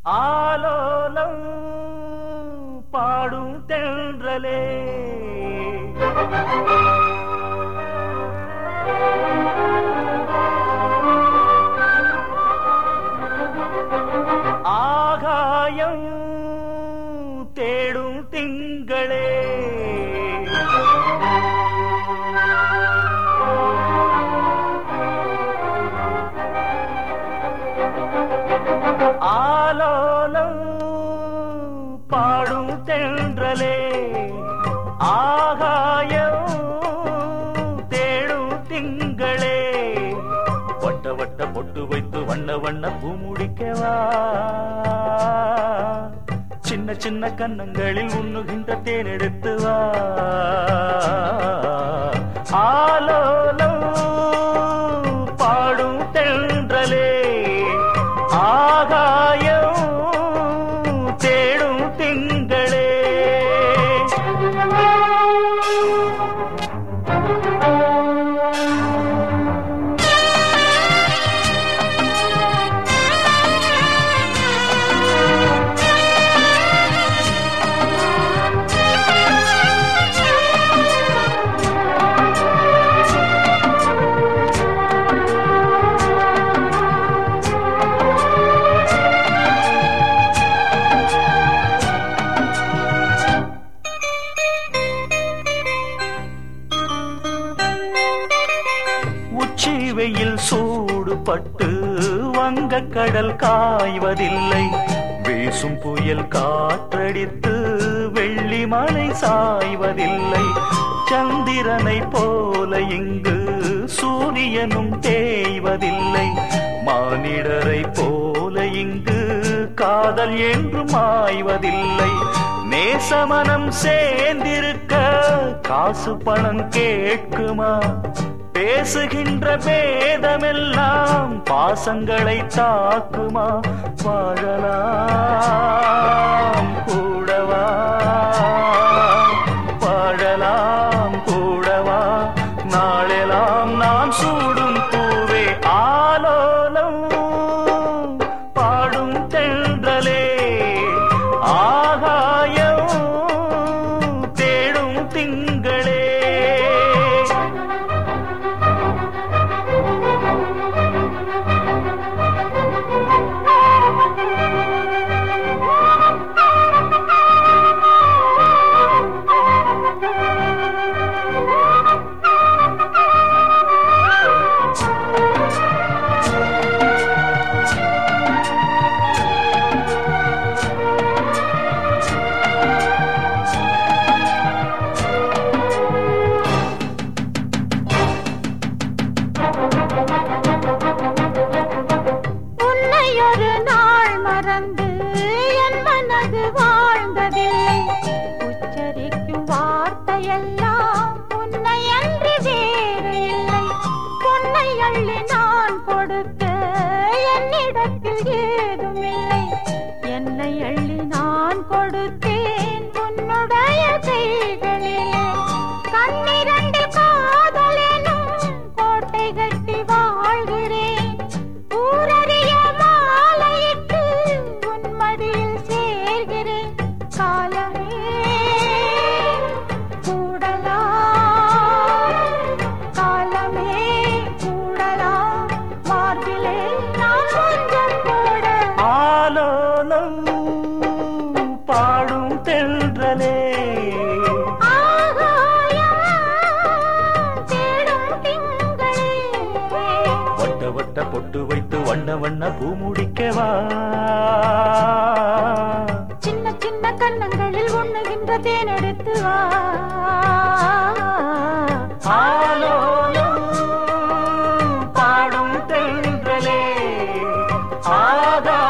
ஆலோலம் பாடும் தென்றலே ஆகாயம் தேடும் திங்களே ஆலோலம் பாடும் தென்றலே ஆகாயம் தேடும் திங்களே வட்ட வட்ட பொட்டு வைத்து வண்ண வண்ண பூ முடிக்கவா சின்ன சின்ன கன்னங்களில் உண்ணுகின்ற தேனெடுத்து வா ஆலோலம் பாடும் தென்றலே ஆகாயம் தேடும் திங்களே உச்சி வெயில் சூடுபட்டு வங்க கடல் காய்வதில்லை வீசும் புயல் காற்றடித்து வெள்ளி மலை சாய்வதில்லை சந்திரனை போல இங்கு சூரியனும் தேய்வதில்லை மானிடரை போல இங்கு காதல் என்றும் மாய்வதில்லை நேசமனம் சேர்ந்திருக்க காசு பணம் கேட்குமா பேசுகின்ற பேதமெல்லாம் பாசங்களை தாக்குமா வாழலாம் கூடவா வாழலாம் கூடவா நாளெல்லாம் நாம் சூடும் பூவே ஆலோலம் பாடும் தென்றலே ஆகாயம் தேடும் திங்களே என் மனது வாழ்ந்ததில்லை உச்சரிக்கும் வார்த்தையெல்லாம் உன்னை அன்றி வேறு இல்லை பொன்னை அள்ளி நான் கொடுக்க என்னிடத்தில் ஏதுமில்லை என்னை அள்ளி நான் கொடுத்தேன் உன்னுடைய கைகளிலே கண்ணிரண்டு காதலெனும் கோட்டை கட்டி வாழ்கிறேன் ஊரறிய மாலையிட்டு உன்மடியில் சேர்கிறேன் காலமே கூடலாம் காலமே கூடலாம் மார்பிலே நாம் கொஞ்சம் கூட ஆலோலம் பாடும் தென்றலே வட்ட வட்ட பொட்டு வைத்து வண்ண வண்ண பூ முடிக்கவா சின்ன சின்ன கன்னங்களில் உண்ணுகின்ற தேனெடுத்து வா ஆலோலம் பாடும் தென்றலே ஆகா